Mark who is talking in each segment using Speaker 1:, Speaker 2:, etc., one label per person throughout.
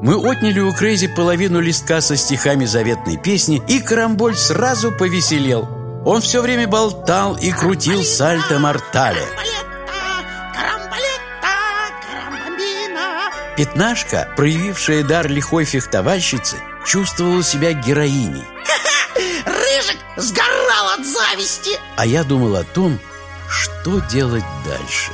Speaker 1: Мы отняли у Крейзи половину листка со стихами заветной песни, и Карамболь сразу повеселел. Он все время болтал и крутил сальто-мортале. Пятнашка, проявившая дар лихой фехтовальщицы, чувствовала себя героиней.
Speaker 2: Рыжик сгорал от зависти.
Speaker 1: А я думал о том, что делать дальше.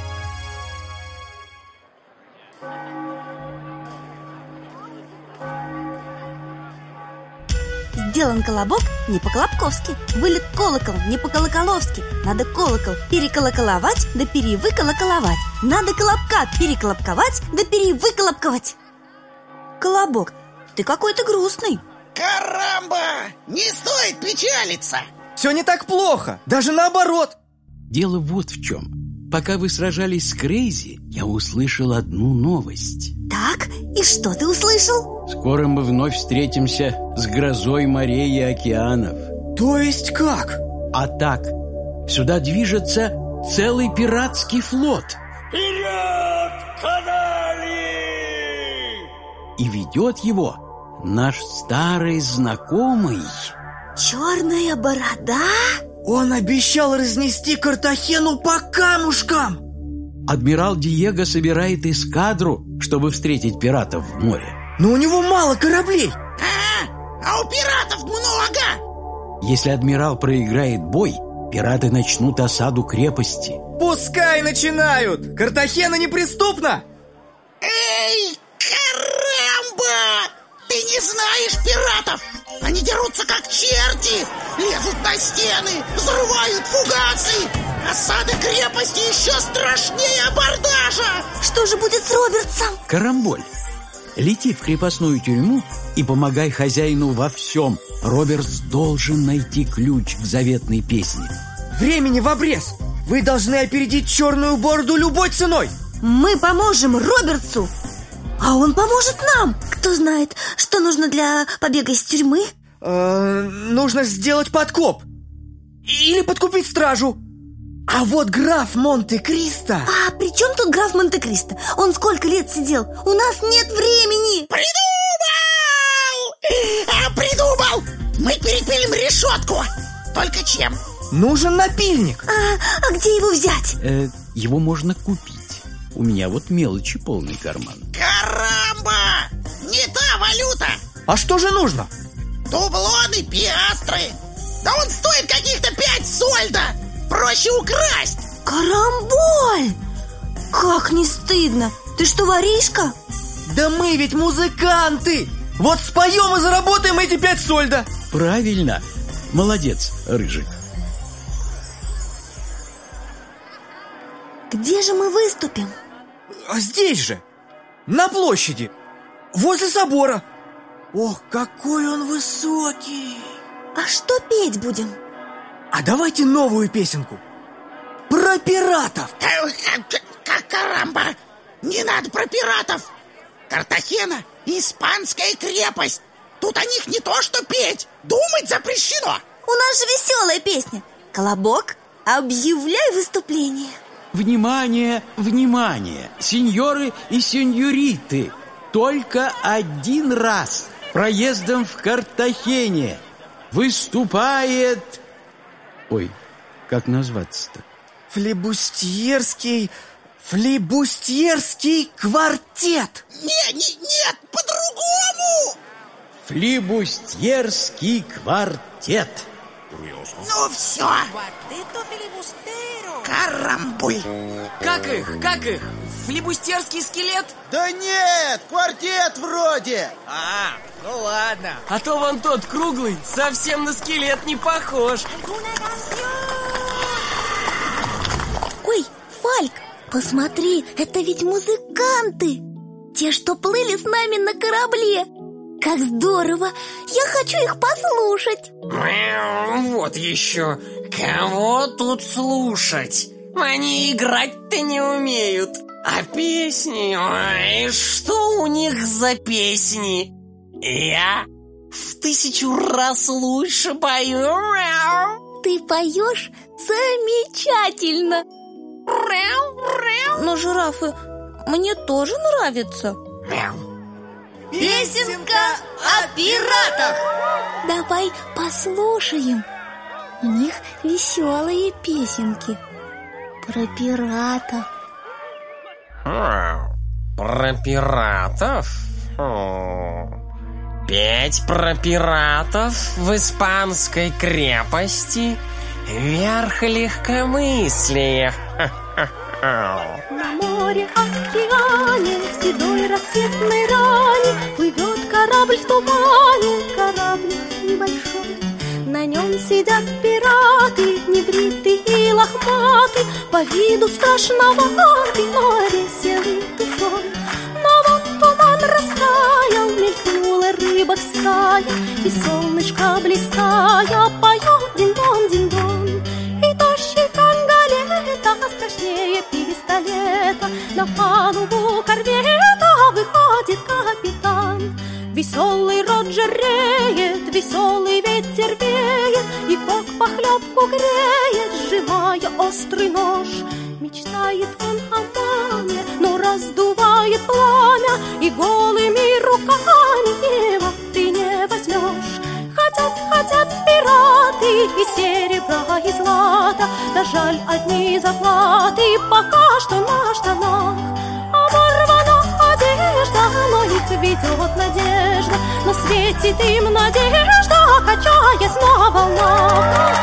Speaker 3: Сделан колобок не по-колобковски, вылет колокол не по-колоколовски. Надо колокол переколоколовать, да перевыколоколовать. Надо колобка переколобковать, да перевыколобковать. Колобок, ты какой-то грустный.
Speaker 2: Карамба! Не стоит печалиться.
Speaker 4: Все не так плохо, даже наоборот.
Speaker 1: Дело вот в чем. Пока вы сражались с Крейзи, я услышал одну новость.
Speaker 3: Так, и что ты услышал?
Speaker 1: Скоро мы вновь встретимся с грозой морей и океанов.
Speaker 4: То есть как?
Speaker 1: А так, сюда движется целый пиратский флот.
Speaker 2: Вперед, канали!
Speaker 1: И ведет его наш старый знакомый.
Speaker 3: Черная борода?
Speaker 4: Он обещал разнести Картахену по камушкам.
Speaker 1: Адмирал Диего собирает эскадру, чтобы встретить пиратов в море.
Speaker 4: Но у него мало кораблей.
Speaker 2: А у пиратов много.
Speaker 1: Если адмирал проиграет бой, пираты начнут осаду крепости.
Speaker 4: Пускай начинают. Картахена неприступна.
Speaker 2: Эй, Карамба! Ты не знаешь пиратов. Они дерутся как черти, лезут на стены, взрывают фугасы. Осада крепости еще страшнее абордажа.
Speaker 3: Что же будет с Робертсом?
Speaker 1: Карамболь, лети в крепостную тюрьму и помогай хозяину во всем. Робертс должен найти ключ к заветной песне.
Speaker 4: Времени в обрез. Вы должны опередить черную бороду любой ценой.
Speaker 3: Мы поможем Робертсу, а он поможет нам. Кто знает, что нужно для побега из тюрьмы?
Speaker 4: Нужно сделать подкоп. Или подкупить стражу. А вот граф Монте-Кристо...
Speaker 3: А при чем тут граф Монте-Кристо? Он сколько лет сидел? У нас нет времени.
Speaker 2: Придумал! Мы перепилим решетку. Только чем?
Speaker 4: Нужен напильник.
Speaker 3: А где его взять?
Speaker 1: Его можно купить. У меня вот мелочи полный карман.
Speaker 2: Карамба! Не та валюта.
Speaker 4: А что же нужно?
Speaker 2: Дублоны, пиастры. Да он стоит каких-то 5 сольдо. Проще украсть.
Speaker 3: Карамболь! Как не стыдно. Ты что, воришка?
Speaker 4: Да мы ведь музыканты. Вот споем и заработаем эти 5 сольдо.
Speaker 1: Правильно. Молодец, Рыжик.
Speaker 3: Где же мы выступим?
Speaker 4: Здесь же, на площади, возле собора. Ох, какой он высокий.
Speaker 3: А что петь будем?
Speaker 4: А давайте новую песенку про пиратов.
Speaker 2: Карамба! Не надо про пиратов. Картахена — испанская крепость. Тут о них не то что петь, думать запрещено.
Speaker 3: У нас же веселая песня. Колобок, объявляй выступление.
Speaker 1: Внимание, внимание, сеньоры и сеньориты. Только один раз проездом в Картахене выступает... Ой, как назваться-то?
Speaker 4: Флибустьерский квартет.
Speaker 2: Нет, по-другому.
Speaker 1: Флибустьерский квартет.
Speaker 2: Ну все. Карамбуль.
Speaker 4: Как их? Флибустерский скелет?
Speaker 5: Да нет, квартет вроде.
Speaker 4: Ну ладно. А то вон тот круглый совсем на скелет не похож.
Speaker 3: Ой, Фальк, посмотри, это ведь музыканты. Те, что плыли с нами на корабле. Как здорово, я хочу их послушать.
Speaker 6: Вот еще, кого тут слушать? Они играть-то не умеют. А песни, ой, что у них за песни? Я в 1000 раз лучше пою.
Speaker 3: Ты поешь замечательно. Но жирафы мне тоже нравятся. Песенка о пиратах. Давай послушаем. У них веселые песенки про пиратов.
Speaker 6: Про пиратов? Петь про пиратов в испанской крепости — верх легкомыслия.
Speaker 3: На море, океане, в седой рассветной ране плывет корабль в тумане, кораблик небольшой. На нем сидят пираты, небритый и лохматый, по виду страшноватый, но веселый душой. Но вот туман растаял, мелькнула рыбок стая, и солнышко блистая поет дин-дон, дин-дон. И тощий кангалета страшнее пистолета, на палубу корвета выходит капитан. Веселый Роджер реет, веселый ветер веет, и кок похлебку греет, сжимая острый нож. Мечтает он о маме, но раздувает пламя, и голыми руками его ты не возьмешь. Хотят пираты и серебра, и злата, да жаль, одни заплаты пока что на штанах. Оборвана одежда, но их ведет надежда, но светит им надежда, качаясь на волнах.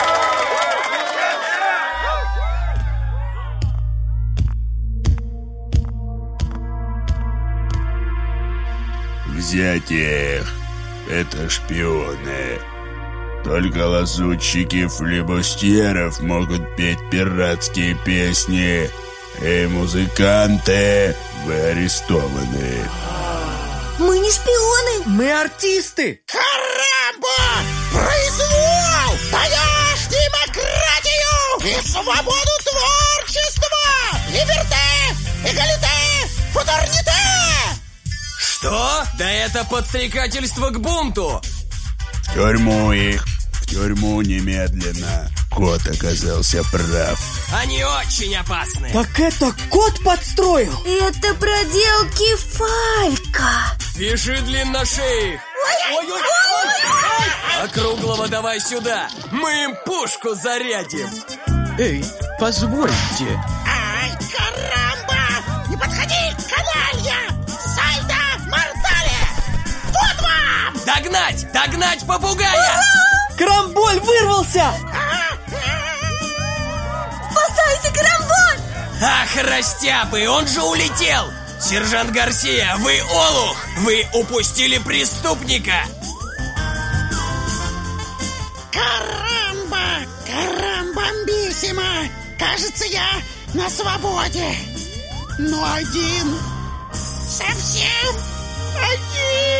Speaker 7: Взять их! Это шпионы. Только лазутчики флибустьеров могут петь пиратские песни. И музыканты, вы арестованы.
Speaker 3: Мы не шпионы.
Speaker 4: Мы артисты.
Speaker 2: Карамба! Произвол! Даешь демократию и свободу творчества! Либерте! Эгалите! Футерните!
Speaker 4: Что? Да это подстрекательство к бунту.
Speaker 7: В тюрьму их! В тюрьму немедленно! Кот оказался прав.
Speaker 4: Они очень опасны.
Speaker 8: Так это кот подстроил?
Speaker 3: Это проделки Фалька.
Speaker 4: Пиши длинношеих. А Круглого давай сюда. Мы им пушку зарядим.
Speaker 1: Эй, позвольте.
Speaker 2: Ай, карамба! Не подходи, каналья! Сальдо мортале! Вот вам!
Speaker 4: Догнать! Догнать попугая!
Speaker 8: Карамболь вырвался!
Speaker 3: Спасайся, Карамболь!
Speaker 4: Ах, растяпы, он же улетел! Сержант Гарсия, вы олух! Вы упустили преступника!
Speaker 2: Карамба! Карамбамбиссимо! Кажется, я на свободе. Но один. Совсем один.